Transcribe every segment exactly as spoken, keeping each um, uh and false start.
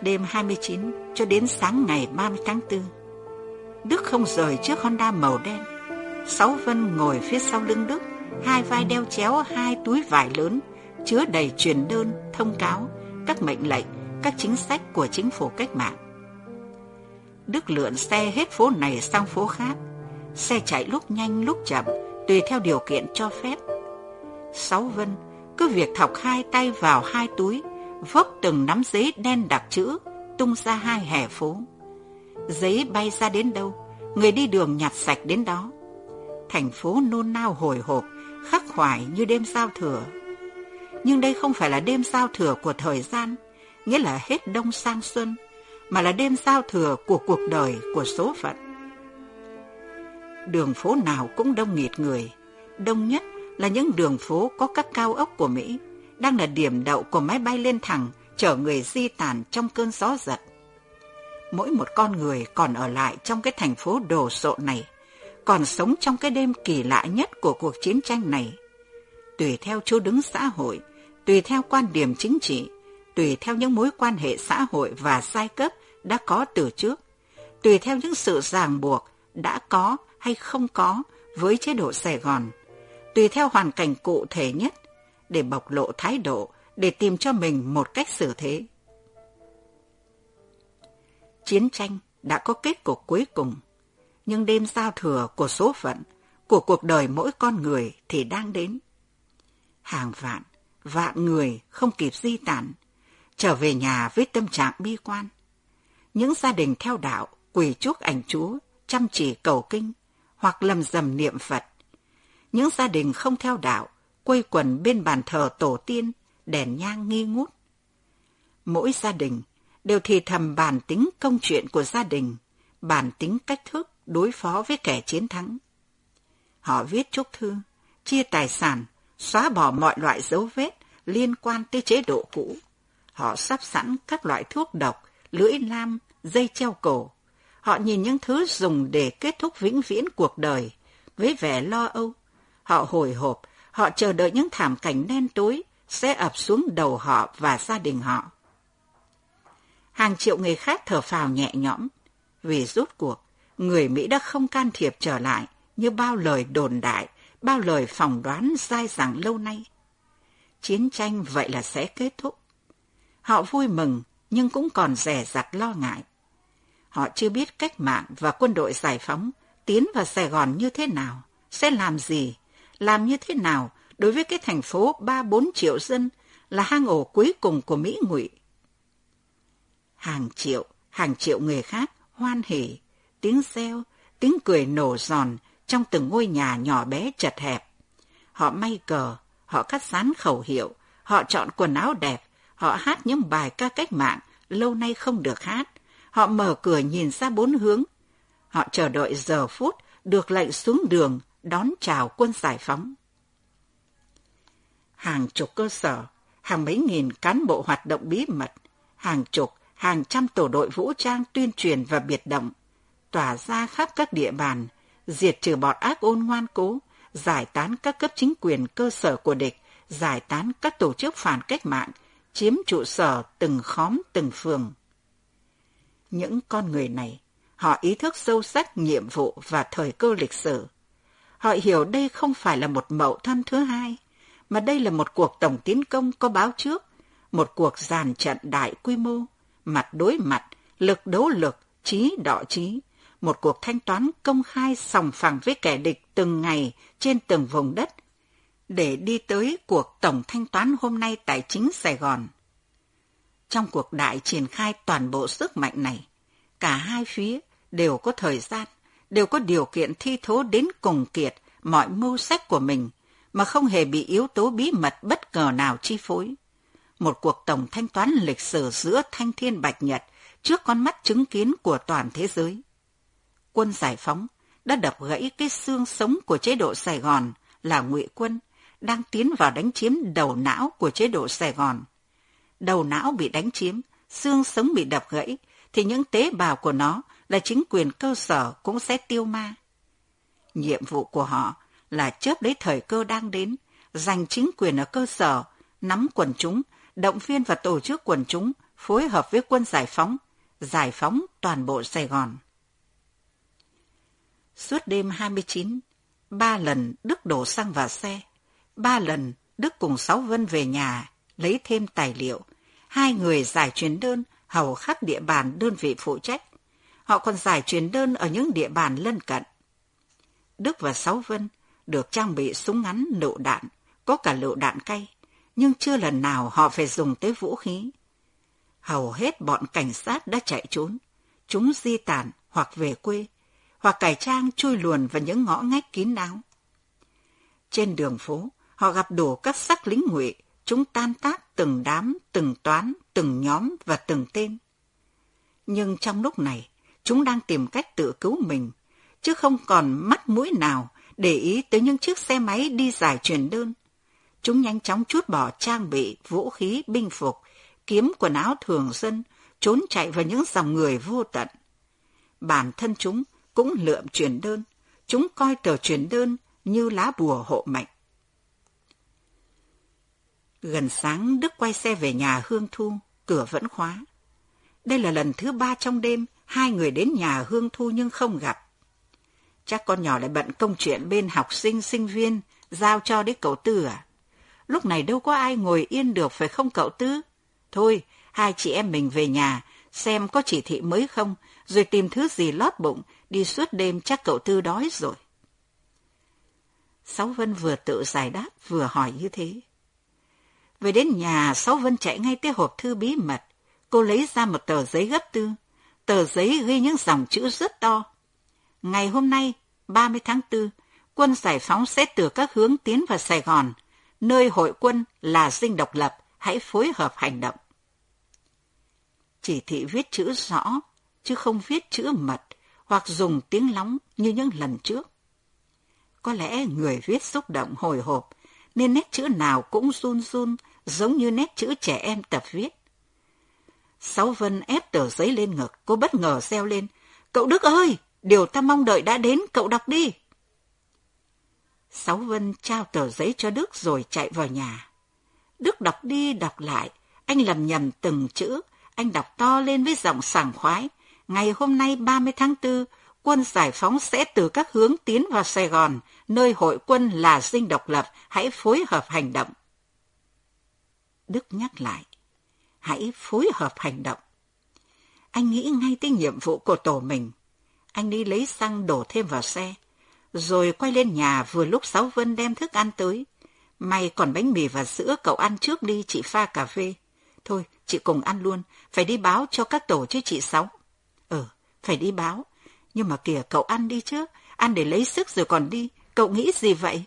Đêm hai mươi chín cho đến sáng ngày ba mươi tháng tư, Đức không rời chiếc Honda màu đen. Sáu Vân ngồi phía sau lưng Đức, hai vai đeo chéo hai túi vải lớn chứa đầy truyền đơn, thông cáo, các mệnh lệnh, các chính sách của chính phủ cách mạng. Đức lượn xe hết phố này sang phố khác. Xe chạy lúc nhanh lúc chậm, tùy theo điều kiện cho phép. Sáu Vân cứ việc thọc hai tay vào hai túi, vốc từng nắm giấy đen đặc chữ, tung ra hai hè phố. Giấy bay ra đến đâu, người đi đường nhặt sạch đến đó. Thành phố nôn nao hồi hộp, khắc khoải như đêm giao thừa. Nhưng đây không phải là đêm giao thừa của thời gian, nghĩa là hết đông sang xuân, mà là đêm giao thừa của cuộc đời, của số phận. Đường phố nào cũng đông nghịt người, đông nhất là những đường phố có các cao ốc của Mỹ, đang là điểm đậu của máy bay lên thẳng, chở người di tản trong cơn gió giật. Mỗi một con người còn ở lại trong cái thành phố đồ sộ này, còn sống trong cái đêm kỳ lạ nhất của cuộc chiến tranh này. Tùy theo chỗ đứng xã hội, tùy theo quan điểm chính trị, tùy theo những mối quan hệ xã hội và giai cấp đã có từ trước, tùy theo những sự ràng buộc đã có hay không có với chế độ Sài Gòn, tùy theo hoàn cảnh cụ thể nhất, để bộc lộ thái độ, để tìm cho mình một cách xử thế. Chiến tranh đã có kết cục cuối cùng, nhưng đêm giao thừa của số phận, của cuộc đời mỗi con người thì đang đến. Hàng vạn, vạn người không kịp di tản, trở về nhà với tâm trạng bi quan. Những gia đình theo đạo quỳ trước ảnh Chúa, chăm chỉ cầu kinh hoặc lầm rầm niệm Phật. Những gia đình không theo đạo quây quần bên bàn thờ tổ tiên, đèn nhang nghi ngút. Mỗi gia đình đều thì thầm bàn tính công chuyện của gia đình, bàn tính cách thức đối phó với kẻ chiến thắng. Họ viết chúc thư, chia tài sản, xóa bỏ mọi loại dấu vết liên quan tới chế độ cũ. Họ sắp sẵn các loại thuốc độc, lưỡi lam, dây treo cổ. Họ nhìn những thứ dùng để kết thúc vĩnh viễn cuộc đời với vẻ lo âu. Họ hồi hộp, họ chờ đợi những thảm cảnh đen tối sẽ ập xuống đầu họ và gia đình họ. Hàng triệu người khác thở phào nhẹ nhõm, vì rốt cuộc, người Mỹ đã không can thiệp trở lại như bao lời đồn đại, bao lời phỏng đoán dai dẳng lâu nay. Chiến tranh vậy là sẽ kết thúc. Họ vui mừng nhưng cũng còn dè dặt lo ngại. Họ chưa biết cách mạng và quân đội giải phóng tiến vào Sài Gòn như thế nào, sẽ làm gì, làm như thế nào đối với cái thành phố ba bốn triệu dân là hang ổ cuối cùng của Mỹ ngụy. Hàng triệu, hàng triệu người khác hoan hỉ, tiếng reo, tiếng cười nổ giòn trong từng ngôi nhà nhỏ bé chật hẹp. Họ may cờ, họ cắt dán khẩu hiệu, họ chọn quần áo đẹp, họ hát những bài ca cách mạng lâu nay không được hát. Họ mở cửa nhìn ra bốn hướng. Họ chờ đợi giờ phút được lệnh xuống đường đón chào quân giải phóng. Hàng chục cơ sở, hàng mấy nghìn cán bộ hoạt động bí mật, hàng chục, hàng trăm tổ đội vũ trang tuyên truyền và biệt động, tỏa ra khắp các địa bàn, diệt trừ bọn ác ôn ngoan cố, giải tán các cấp chính quyền cơ sở của địch, giải tán các tổ chức phản cách mạng, chiếm trụ sở từng khóm từng phường. Những con người này, họ ý thức sâu sắc nhiệm vụ và thời cơ lịch sử. Họ hiểu đây không phải là một Mậu Thân thứ hai, mà đây là một cuộc tổng tiến công có báo trước, một cuộc dàn trận đại quy mô, mặt đối mặt, lực đấu lực, chí đọ chí, một cuộc thanh toán công khai sòng phẳng với kẻ địch từng ngày trên từng vùng đất, để đi tới cuộc tổng thanh toán hôm nay tại chính Sài Gòn. Trong cuộc đại triển khai toàn bộ sức mạnh này, cả hai phía đều có thời gian, đều có điều kiện thi thố đến cùng kiệt mọi mưu sách của mình, mà không hề bị yếu tố bí mật bất ngờ nào chi phối. Một cuộc tổng thanh toán lịch sử giữa thanh thiên bạch nhật trước con mắt chứng kiến của toàn thế giới. Quân giải phóng đã đập gãy cái xương sống của chế độ Sài Gòn là ngụy quân, đang tiến vào đánh chiếm đầu não của chế độ Sài Gòn. Đầu não bị đánh chiếm, xương sống bị đập gãy, thì những tế bào của nó là chính quyền cơ sở cũng sẽ tiêu ma. Nhiệm vụ của họ là chớp lấy thời cơ đang đến, giành chính quyền ở cơ sở, nắm quần chúng, động viên và tổ chức quần chúng phối hợp với quân giải phóng, giải phóng toàn bộ Sài Gòn. Suốt đêm hai mươi chín, ba lần Đức đổ xăng vào xe, ba lần Đức cùng Sáu Vân về nhà lấy thêm tài liệu. Hai người giải truyền đơn hầu khắp địa bàn đơn vị phụ trách. Họ còn giải truyền đơn ở những địa bàn lân cận. Đức và Sáu Vân được trang bị súng ngắn lựu đạn, có cả lựu đạn cay, nhưng chưa lần nào họ phải dùng tới vũ khí. Hầu hết bọn cảnh sát đã chạy trốn, chúng di tản hoặc về quê, hoặc cải trang chui luồn vào những ngõ ngách kín đáo. Trên đường phố, họ gặp đủ các sắc lính ngụy, chúng tan tác từng đám, từng toán, từng nhóm và từng tên. Nhưng trong lúc này, chúng đang tìm cách tự cứu mình, chứ không còn mắt mũi nào để ý tới những chiếc xe máy đi giải truyền đơn. Chúng nhanh chóng trút bỏ trang bị, vũ khí, binh phục, kiếm quần áo thường dân, trốn chạy vào những dòng người vô tận. Bản thân chúng cũng lượm truyền đơn, chúng coi tờ truyền đơn như lá bùa hộ mệnh. Gần sáng, Đức quay xe về nhà Hương Thu, cửa vẫn khóa. Đây là lần thứ ba trong đêm, hai người đến nhà Hương Thu nhưng không gặp. Chắc con nhỏ lại bận công chuyện bên học sinh, sinh viên, giao cho đấy cậu Tư à? Lúc này đâu có ai ngồi yên được phải không cậu Tư? Thôi, hai chị em mình về nhà, xem có chỉ thị mới không, rồi tìm thứ gì lót bụng, đi suốt đêm chắc cậu Tư đói rồi. Sáu Vân vừa tự giải đáp, vừa hỏi như thế. Về đến nhà, Sáu Vân chạy ngay tới hộp thư bí mật. Cô lấy ra một tờ giấy gấp tư. Tờ giấy ghi những dòng chữ rất to. Ngày hôm nay, ba mươi tháng tư, quân giải phóng sẽ từ các hướng tiến vào Sài Gòn. Nơi hội quân là dinh độc lập, hãy phối hợp hành động. Chỉ thị viết chữ rõ, chứ không viết chữ mật, hoặc dùng tiếng lóng như những lần trước. Có lẽ người viết xúc động hồi hộp, nên nét chữ nào cũng run run, giống như nét chữ trẻ em tập viết. Sáu Vân ép tờ giấy lên ngực, cô bất ngờ reo lên. Cậu Đức ơi, điều ta mong đợi đã đến, cậu đọc đi. Sáu Vân trao tờ giấy cho Đức rồi chạy vào nhà. Đức đọc đi đọc lại, anh lầm nhầm từng chữ, anh đọc to lên với giọng sảng khoái. Ngày hôm nay ba mươi tháng tư, quân giải phóng sẽ từ các hướng tiến vào Sài Gòn, nơi hội quân là dinh độc lập, hãy phối hợp hành động. Đức nhắc lại, hãy phối hợp hành động. Anh nghĩ ngay tới nhiệm vụ của tổ mình. Anh đi lấy xăng đổ thêm vào xe, rồi quay lên nhà vừa lúc Sáu Vân đem thức ăn tới. May còn bánh mì và sữa, cậu ăn trước đi, chị pha cà phê. Thôi, chị cùng ăn luôn, phải đi báo cho các tổ chứ chị Sáu. Ừ, phải đi báo. Nhưng mà kìa, cậu ăn đi chứ, ăn để lấy sức rồi còn đi, cậu nghĩ gì vậy?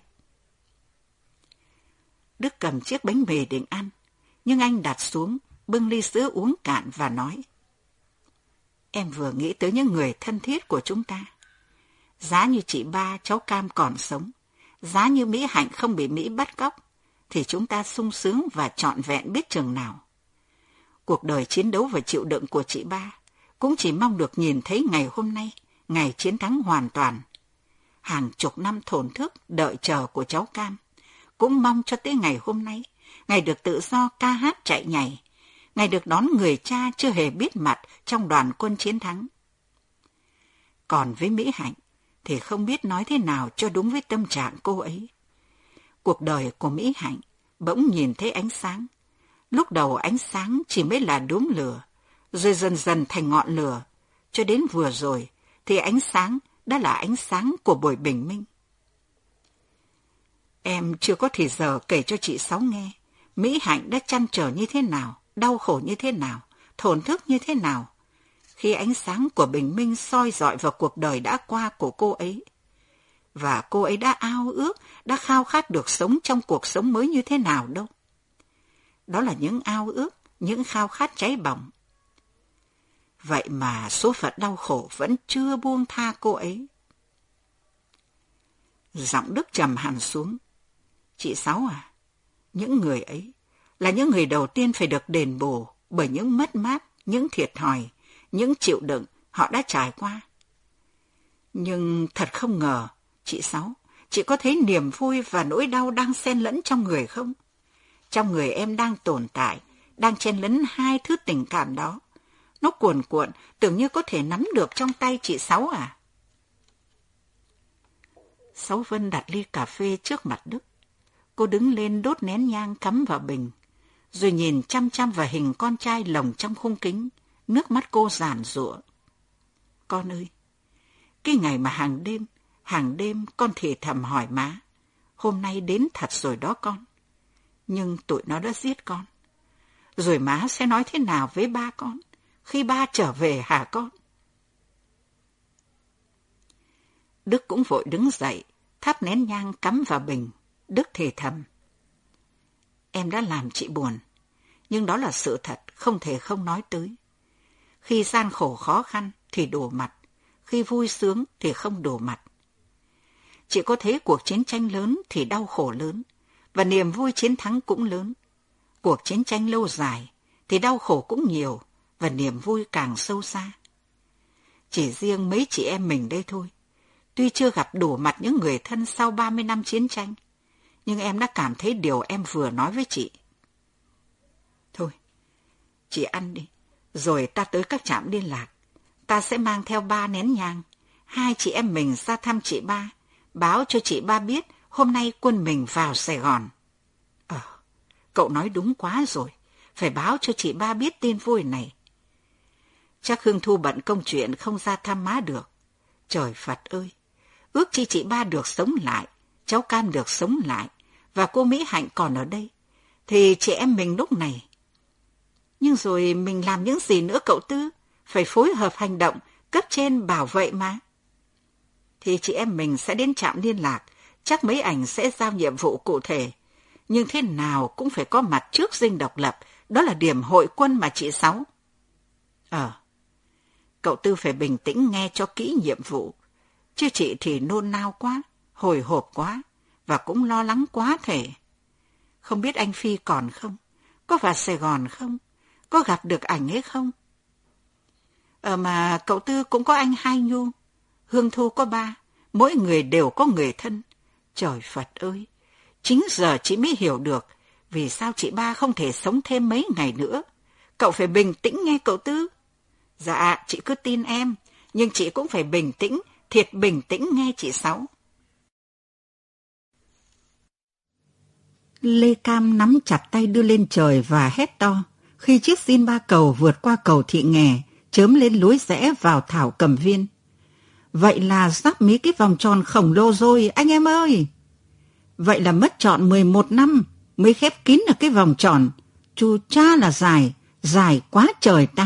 Đức cầm chiếc bánh mì định ăn, nhưng anh đặt xuống, bưng ly sữa uống cạn và nói. Em vừa nghĩ tới những người thân thiết của chúng ta. Giá như chị Ba, cháu Cam còn sống, giá như Mỹ Hạnh không bị Mỹ bắt cóc, thì chúng ta sung sướng và trọn vẹn biết chừng nào. Cuộc đời chiến đấu và chịu đựng của chị Ba cũng chỉ mong được nhìn thấy ngày hôm nay, ngày chiến thắng hoàn toàn. Hàng chục năm thổn thức đợi chờ của cháu Cam cũng mong cho tới ngày hôm nay, ngày được tự do ca hát chạy nhảy, ngày được đón người cha chưa hề biết mặt trong đoàn quân chiến thắng. Còn với Mỹ Hạnh thì không biết nói thế nào cho đúng với tâm trạng cô ấy. Cuộc đời của Mỹ Hạnh bỗng nhìn thấy ánh sáng. Lúc đầu ánh sáng chỉ mới là đốm lửa, rồi dần dần thành ngọn lửa, cho đến vừa rồi thì ánh sáng đã là ánh sáng của buổi bình minh. Em chưa có thì giờ kể cho chị Sáu nghe Mỹ Hạnh đã trăn trở như thế nào, đau khổ như thế nào, thổn thức như thế nào, khi ánh sáng của bình minh soi rọi vào cuộc đời đã qua của cô ấy. Và cô ấy đã ao ước, đã khao khát được sống trong cuộc sống mới như thế nào đâu. Đó là những ao ước, những khao khát cháy bỏng. Vậy mà số phận đau khổ vẫn chưa buông tha cô ấy. Giọng Đức trầm hẳn xuống. Chị Sáu à, những người ấy là những người đầu tiên phải được đền bù bởi những mất mát, những thiệt thòi, những chịu đựng họ đã trải qua. Nhưng thật không ngờ, chị Sáu, chị có thấy niềm vui và nỗi đau đang xen lẫn trong người không? Trong người em đang tồn tại đang chen lấn hai thứ tình cảm đó. Nó cuồn cuộn, tưởng như có thể nắm được trong tay chị Sáu à. Sáu Vân đặt ly cà phê trước mặt Đức. Cô đứng lên đốt nén nhang cắm vào bình, rồi nhìn chăm chăm vào hình con trai lồng trong khung kính, nước mắt cô giàn giụa. Con ơi, cái ngày mà hàng đêm, hàng đêm con thì thầm hỏi má, hôm nay đến thật rồi đó con. Nhưng tụi nó đã giết con. Rồi má sẽ nói thế nào với ba con, khi ba trở về hả con? Đức cũng vội đứng dậy, thắp nén nhang cắm vào bình. Đức thì thầm. Em đã làm chị buồn, nhưng đó là sự thật, không thể không nói tới. Khi gian khổ khó khăn thì đổ mặt, khi vui sướng thì không đổ mặt. Chị có thấy cuộc chiến tranh lớn thì đau khổ lớn, và niềm vui chiến thắng cũng lớn. Cuộc chiến tranh lâu dài thì đau khổ cũng nhiều, và niềm vui càng sâu xa. Chỉ riêng mấy chị em mình đây thôi, tuy chưa gặp đổ mặt những người thân sau ba mươi năm chiến tranh, nhưng em đã cảm thấy điều em vừa nói với chị. Thôi, chị ăn đi, rồi ta tới các trạm liên lạc. Ta sẽ mang theo ba nén nhang, hai chị em mình ra thăm chị ba, báo cho chị ba biết hôm nay quân mình vào Sài Gòn. Ờ, cậu nói đúng quá rồi, phải báo cho chị ba biết tin vui này. Chắc Hương Thu bận công chuyện không ra thăm má được. Trời Phật ơi, ước chi chị ba được sống lại, cháu Cam được sống lại, và cô Mỹ Hạnh còn ở đây, thì chị em mình lúc này. Nhưng rồi mình làm những gì nữa cậu Tư? Phải phối hợp hành động, cấp trên bảo vệ mà. Thì chị em mình sẽ đến trạm liên lạc, chắc mấy ảnh sẽ giao nhiệm vụ cụ thể. Nhưng thế nào cũng phải có mặt trước dinh độc lập, đó là điểm hội quân mà chị Sáu. Ờ, cậu Tư phải bình tĩnh nghe cho kỹ nhiệm vụ, chứ chị thì nôn nao quá, hồi hộp quá, và cũng lo lắng quá thể. Không biết anh Phi còn không? Có vào Sài Gòn không? Có gặp được ảnh ấy không? Ờ mà cậu Tư cũng có anh Hai Nhu, Hương Thu có ba, mỗi người đều có người thân. Trời Phật ơi, chính giờ chị mới hiểu được vì sao chị ba không thể sống thêm mấy ngày nữa. Cậu phải bình tĩnh nghe cậu Tư. Dạ, chị cứ tin em, nhưng chị cũng phải bình tĩnh, thiệt bình tĩnh nghe chị Sáu. Lê Cam nắm chặt tay đưa lên trời và hét to, khi chiếc xin ba cầu vượt qua cầu Thị Nghè, chớm lên lối rẽ vào Thảo Cầm Viên. Vậy là sắp mấy cái vòng tròn khổng lồ rồi, anh em ơi! Vậy là mất trọn mười một năm mới khép kín được cái vòng tròn. Chu cha là dài, dài quá trời ta!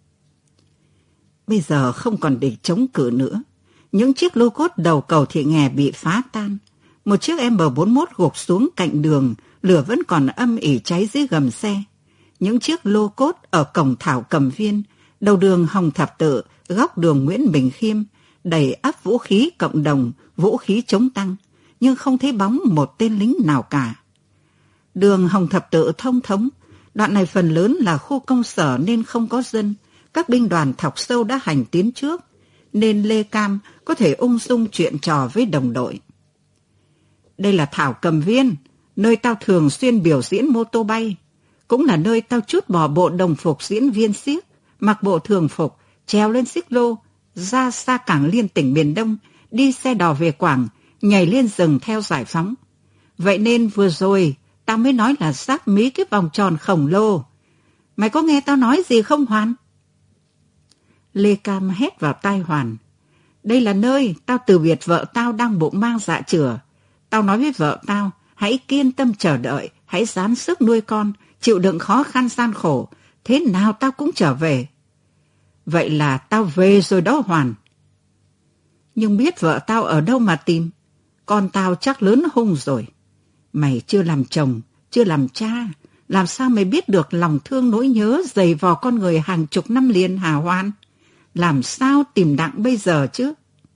Bây giờ không còn để chống cự nữa. Những chiếc lô cốt đầu cầu Thị Nghè bị phá tan. Một chiếc em bốn mốt gục xuống cạnh đường, lửa vẫn còn âm ỉ cháy dưới gầm xe. Những chiếc lô cốt ở cổng Thảo Cầm Viên, đầu đường Hồng Thập Tự, góc đường Nguyễn Bình Khiêm, đầy ắp vũ khí cộng đồng, vũ khí chống tăng, nhưng không thấy bóng một tên lính nào cả. Đường Hồng Thập Tự thông thống, đoạn này phần lớn là khu công sở nên không có dân, các binh đoàn thọc sâu đã hành tiến trước, nên Lê Cam có thể ung dung chuyện trò với đồng đội. Đây là Thảo Cầm Viên, nơi tao thường xuyên biểu diễn mô tô bay, cũng là nơi tao trút bỏ bộ đồng phục diễn viên xiếc, mặc bộ thường phục, trèo lên xích lô, ra xa cảng liên tỉnh miền Đông, đi xe đò về Quảng, nhảy lên rừng theo giải phóng. Vậy nên vừa rồi, tao mới nói là sắp mấy cái vòng tròn khổng lồ. Mày có nghe tao nói gì không Hoàn? Lê Cam hét vào tai Hoàn. Đây là nơi tao từ biệt vợ tao đang bụng mang dạ chửa. Tao nói với vợ tao, hãy kiên tâm chờ đợi, hãy dám sức nuôi con, chịu đựng khó khăn gian khổ, thế nào tao cũng trở về. Vậy là tao về rồi đó Hoàn. Nhưng biết vợ tao ở đâu mà tìm? Con tao chắc lớn hung rồi. Mày chưa làm chồng, chưa làm cha, làm sao mày biết được lòng thương nỗi nhớ dày vò con người hàng chục năm liền hả Hoàn? Làm sao tìm đặng bây giờ chứ?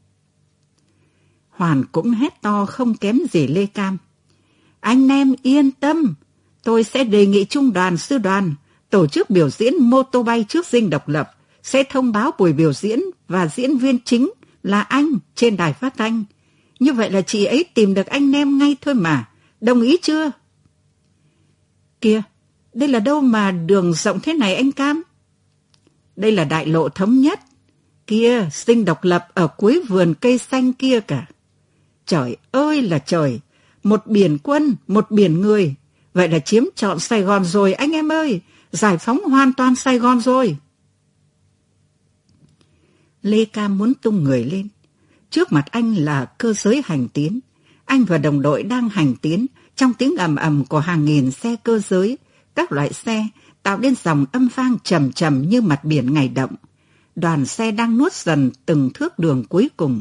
Hoàn cũng hét to không kém gì Lê Cam. Anh em yên tâm, tôi sẽ đề nghị trung đoàn sư đoàn tổ chức biểu diễn mô tô bay trước dinh độc lập, sẽ thông báo buổi biểu diễn và diễn viên chính là anh trên đài phát thanh. Như vậy là chị ấy tìm được anh em ngay thôi mà, đồng ý chưa? Kia, Đây là đâu mà đường rộng thế này anh Cam? Đây là đại lộ thống nhất. Kia, Dinh Độc Lập ở cuối vườn cây xanh kia cả. Trời ơi là trời, một biển quân, một biển người. Vậy là chiếm trọn Sài Gòn rồi anh em ơi, giải phóng hoàn toàn Sài Gòn rồi. Lê Cam muốn tung người lên. Trước mặt anh là cơ giới hành tiến. Anh và đồng đội đang hành tiến trong tiếng ầm ầm của hàng nghìn xe cơ giới, các loại xe tạo nên dòng âm vang trầm trầm như mặt biển ngày động. Đoàn xe đang nuốt dần từng thước đường cuối cùng.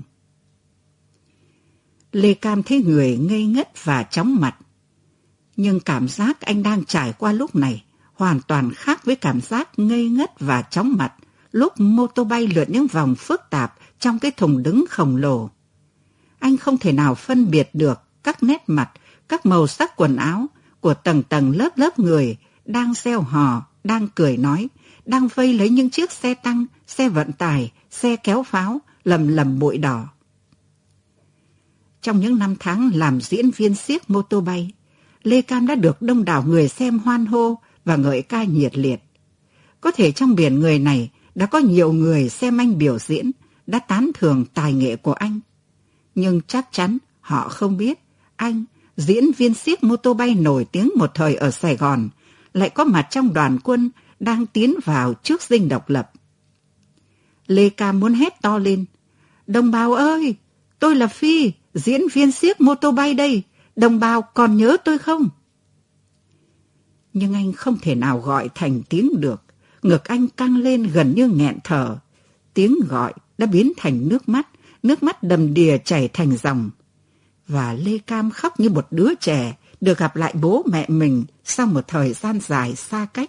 Lê Cam thấy người ngây ngất và chóng mặt. Nhưng cảm giác anh đang trải qua lúc này hoàn toàn khác với cảm giác ngây ngất và chóng mặt lúc mô tô bay lượn những vòng phức tạp trong cái thùng đứng khổng lồ. Anh không thể nào phân biệt được các nét mặt, các màu sắc quần áo của tầng tầng lớp lớp người đang reo hò, đang cười nói, đang vây lấy những chiếc xe tăng, xe vận tải, xe kéo pháo, lầm lầm bụi đỏ. Trong những năm tháng làm diễn viên xiếc mô tô bay, Lê Cam đã được đông đảo người xem hoan hô và ngợi ca nhiệt liệt. Có thể trong biển người này đã có nhiều người xem anh biểu diễn, đã tán thưởng tài nghệ của anh. Nhưng chắc chắn họ không biết anh, diễn viên xiếc mô tô bay nổi tiếng một thời ở Sài Gòn, lại có mặt trong đoàn quân đang tiến vào trước Dinh Độc Lập. Lê Cam muốn hét to lên, đồng bào ơi, tôi là Phi, diễn viên xiếc mô tô bay đây, đồng bào còn nhớ tôi không? Nhưng anh không thể nào gọi thành tiếng được, ngực anh căng lên gần như nghẹn thở. Tiếng gọi đã biến thành nước mắt, nước mắt đầm đìa chảy thành dòng. Và Lê Cam khóc như một đứa trẻ được gặp lại bố mẹ mình sau một thời gian dài xa cách.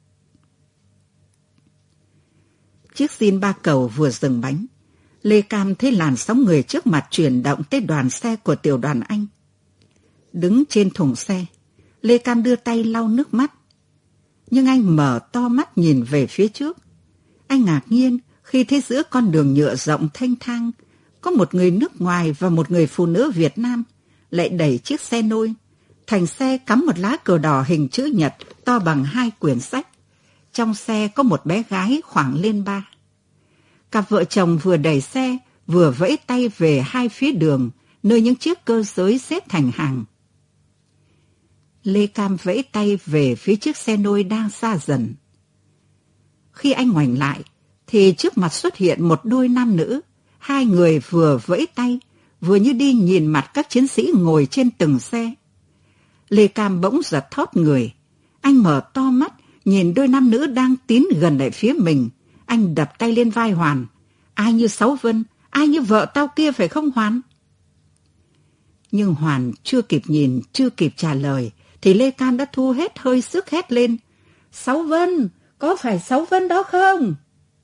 Chiếc Zin ba cầu vừa dừng bánh, Lê Cam thấy làn sóng người trước mặt chuyển động tới đoàn xe của tiểu đoàn anh. Đứng trên thùng xe, Lê Cam đưa tay lau nước mắt. Nhưng anh mở to mắt nhìn về phía trước. Anh ngạc nhiên khi thấy giữa con đường nhựa rộng thênh thang có một người nước ngoài và một người phụ nữ Việt Nam lại đẩy chiếc xe nôi. Thành xe cắm một lá cờ đỏ hình chữ nhật to bằng hai quyển sách. Trong xe có một bé gái khoảng lên ba. Cặp vợ chồng vừa đẩy xe vừa vẫy tay về hai phía đường nơi những chiếc cơ giới xếp thành hàng. Lê Cam vẫy tay về phía chiếc xe nôi đang xa dần. Khi anh ngoảnh lại thì trước mặt xuất hiện một đôi nam nữ. Hai người vừa vẫy tay vừa như đi nhìn mặt các chiến sĩ ngồi trên từng xe. Lê Cam bỗng giật thót người. Anh mở to mắt nhìn đôi nam nữ đang tiến gần lại phía mình. Anh đập tay lên vai Hoàn. Ai như Sáu Vân, ai như vợ tao kia phải không Hoàn? Nhưng Hoàn chưa kịp nhìn, chưa kịp trả lời thì Lê Cam đã thu hết hơi sức hét lên. Sáu Vân, có phải Sáu Vân đó không?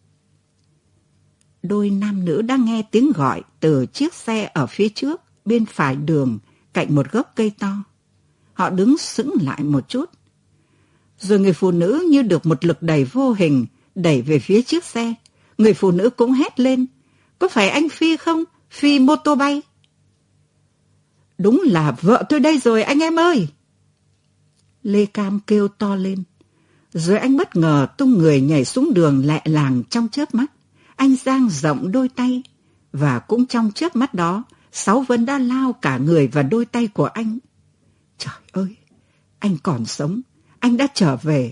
Đôi nam nữ đang nghe tiếng gọi từ chiếc xe ở phía trước, bên phải đường, cạnh một gốc cây to. Họ đứng sững lại một chút. Rồi người phụ nữ như được một lực đẩy vô hình, đẩy về phía chiếc xe. Người phụ nữ cũng hét lên. Có phải anh Phi không? Phi mô tô bay. Đúng là vợ tôi đây rồi anh em ơi. Lê Cam kêu to lên. Rồi anh bất ngờ tung người nhảy xuống đường lẹ làng trong chớp mắt. Anh dang rộng đôi tay. Và cũng trong chớp mắt đó, Sáu Vân đã lao cả người và đôi tay của anh. Trời ơi, anh còn sống. Anh đã trở về.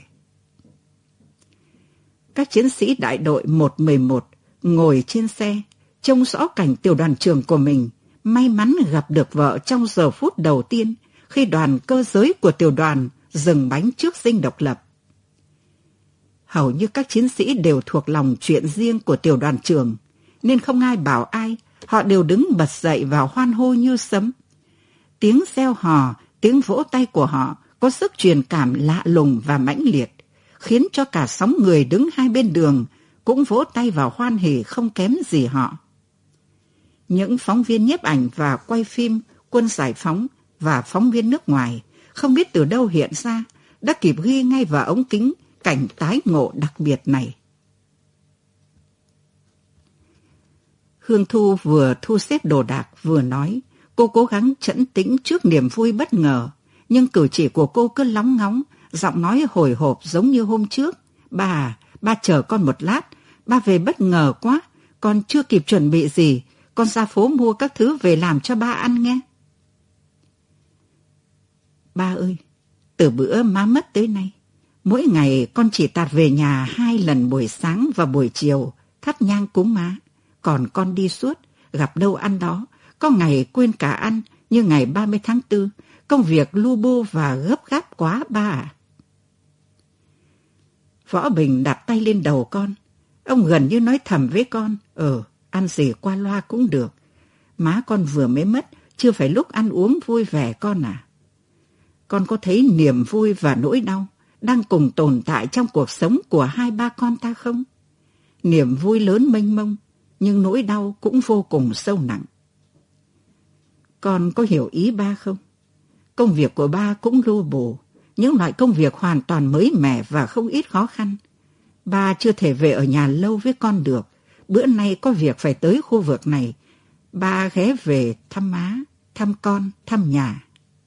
Các chiến sĩ đại đội một một một ngồi trên xe, trông rõ cảnh tiểu đoàn trưởng của mình may mắn gặp được vợ trong giờ phút đầu tiên khi đoàn cơ giới của tiểu đoàn dừng bánh trước Dinh Độc Lập. Hầu như các chiến sĩ đều thuộc lòng chuyện riêng của tiểu đoàn trưởng, nên không ai bảo ai, họ đều đứng bật dậy và hoan hô như sấm. Tiếng reo hò, tiếng vỗ tay của họ có sức truyền cảm lạ lùng và mãnh liệt, khiến cho cả sóng người đứng hai bên đường cũng vỗ tay vào hoan hỉ không kém gì họ. Những phóng viên nhiếp ảnh và quay phim quân giải phóng và phóng viên nước ngoài không biết từ đâu hiện ra đã kịp ghi ngay vào ống kính cảnh tái ngộ đặc biệt này. Hương Thu vừa thu xếp đồ đạc vừa nói, cô cố gắng trấn tĩnh trước niềm vui bất ngờ, nhưng cử chỉ của cô cứ lóng ngóng giọng nói hồi hộp giống như hôm trước. Ba à, ba chờ con một lát, ba về bất ngờ quá, con chưa kịp chuẩn bị gì, con ra phố mua các thứ về làm cho ba ăn nghe. Ba ơi, từ bữa má mất tới nay, mỗi ngày con chỉ tạt về nhà hai lần buổi sáng và buổi chiều, thắp nhang cúng má. Còn con đi suốt, gặp đâu ăn đó, có ngày quên cả ăn, như ngày ba mươi tháng tư, công việc lu bu và gấp gáp quá ba à. Võ Bình đặt tay lên đầu con. Ông gần như nói thầm với con, ờ, ăn gì qua loa cũng được. Má con vừa mới mất, chưa phải lúc ăn uống vui vẻ con à. Con có thấy niềm vui và nỗi đau đang cùng tồn tại trong cuộc sống của hai ba con ta không? Niềm vui lớn mênh mông, nhưng nỗi đau cũng vô cùng sâu nặng. Con có hiểu ý ba không? Công việc của ba cũng lu bù, những loại công việc hoàn toàn mới mẻ và không ít khó khăn. Ba chưa thể về ở nhà lâu với con được. Bữa nay có việc phải tới khu vực này. Ba ghé về thăm má, thăm con, thăm nhà.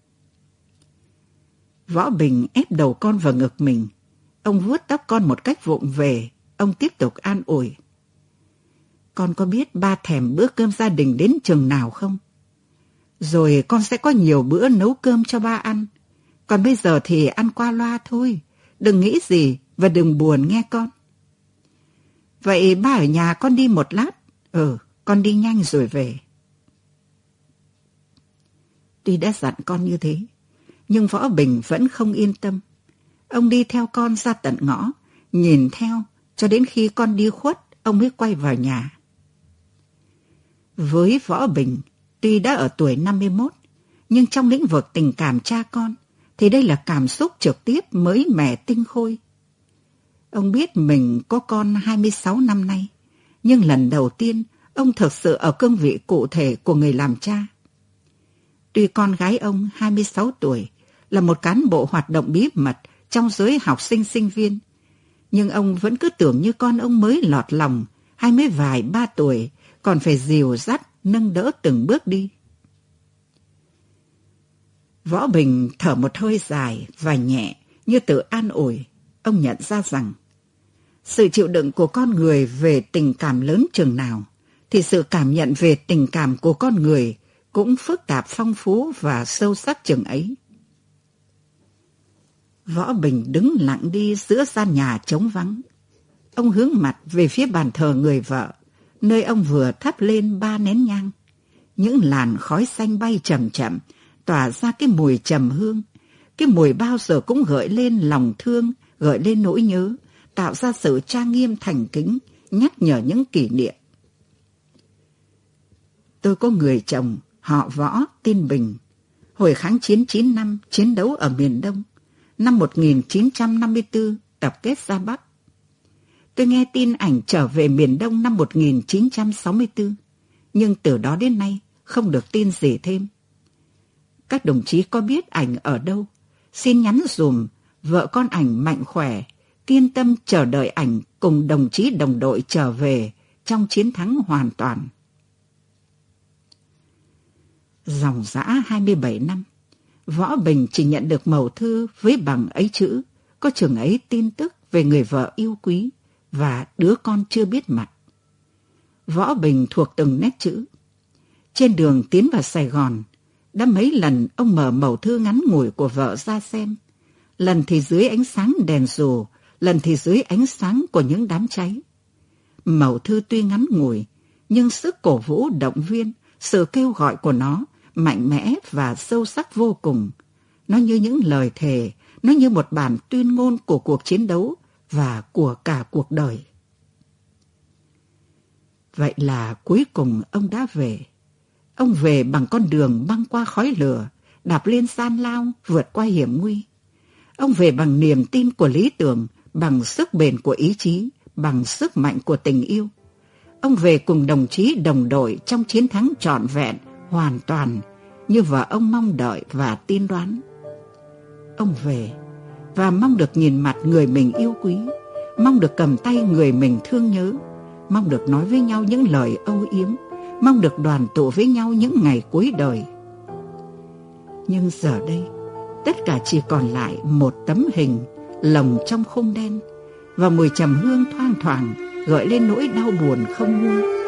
Võ Bình ép đầu con vào ngực mình. Ông vuốt tóc con một cách vụng về. Ông tiếp tục an ủi. Con có biết ba thèm bữa cơm gia đình đến chừng nào không? Rồi con sẽ có nhiều bữa nấu cơm cho ba ăn. Còn bây giờ thì ăn qua loa thôi. Đừng nghĩ gì và đừng buồn nghe con. Vậy ba ở nhà con đi một lát. Ừ, con đi nhanh rồi về. Tuy đã dặn con như thế, nhưng Võ Bình vẫn không yên tâm. Ông đi theo con ra tận ngõ, nhìn theo cho đến khi con đi khuất, ông mới quay vào nhà. Với Võ Bình, tuy đã ở tuổi năm mươi mốt, nhưng trong lĩnh vực tình cảm cha con, thì đây là cảm xúc trực tiếp mới mẻ tinh khôi. Ông biết mình có con hai mươi sáu năm nay, nhưng lần đầu tiên ông thực sự ở cương vị cụ thể của người làm cha. Tuy con gái ông hai mươi sáu tuổi, là một cán bộ hoạt động bí mật trong giới học sinh sinh viên, nhưng ông vẫn cứ tưởng như con ông mới lọt lòng, hay mới vài ba tuổi, còn phải dìu dắt, nâng đỡ từng bước đi. Võ Bình thở một hơi dài và nhẹ như tự an ủi. Ông nhận ra rằng sự chịu đựng của con người về tình cảm lớn chừng nào thì sự cảm nhận về tình cảm của con người cũng phức tạp phong phú và sâu sắc chừng ấy. Võ Bình đứng lặng đi giữa gian nhà trống vắng. Ông hướng mặt về phía bàn thờ người vợ, nơi ông vừa thắp lên ba nén nhang. Những làn khói xanh bay chậm chậm, tỏa ra cái mùi trầm hương. Cái mùi bao giờ cũng gợi lên lòng thương, gợi lên nỗi nhớ, tạo ra sự trang nghiêm thành kính, nhắc nhở những kỷ niệm. Tôi có người chồng, họ Võ, tên Bình. Hồi kháng chiến chín năm, chiến đấu ở miền Đông. Năm một nghìn chín trăm năm mươi tư, tập kết ra Bắc. Tôi nghe tin ảnh trở về miền Đông năm một nghìn chín trăm sáu mươi tư, nhưng từ đó đến nay không được tin gì thêm. Các đồng chí có biết ảnh ở đâu? Xin nhắn dùm, vợ con ảnh mạnh khỏe, kiên tâm chờ đợi ảnh cùng đồng chí đồng đội trở về trong chiến thắng hoàn toàn. Dòng dã hai mươi bảy năm, Võ Bình chỉ nhận được mẩu thư với bằng ấy chữ, có chừng ấy tin tức về người vợ yêu quý và đứa con chưa biết mặt. Võ Bình thuộc từng nét chữ. Trên đường tiến vào Sài Gòn, đã mấy lần ông mở mẩu thư ngắn ngủi của vợ ra xem. Lần thì dưới ánh sáng đèn dù, lần thì dưới ánh sáng của những đám cháy. Mẩu thư tuy ngắn ngủi, nhưng sức cổ vũ động viên, sự kêu gọi của nó mạnh mẽ và sâu sắc vô cùng. Nó như những lời thề, nó như một bản tuyên ngôn của cuộc chiến đấu và của cả cuộc đời. Vậy là cuối cùng ông đã về. Ông về bằng con đường băng qua khói lửa, đạp lên san lao, vượt qua hiểm nguy. Ông về bằng niềm tin của lý tưởng, bằng sức bền của ý chí, bằng sức mạnh của tình yêu. Ông về cùng đồng chí đồng đội trong chiến thắng trọn vẹn, hoàn toàn, như vợ ông mong đợi và tin đoán. Ông về và mong được nhìn mặt người mình yêu quý, mong được cầm tay người mình thương nhớ, mong được nói với nhau những lời âu yếm, mong được đoàn tụ với nhau những ngày cuối đời. Nhưng giờ đây, Tất cả chỉ còn lại một tấm hình lồng trong khung đen, và mùi trầm hương thoang thoảng gợi lên nỗi đau buồn không nguôi.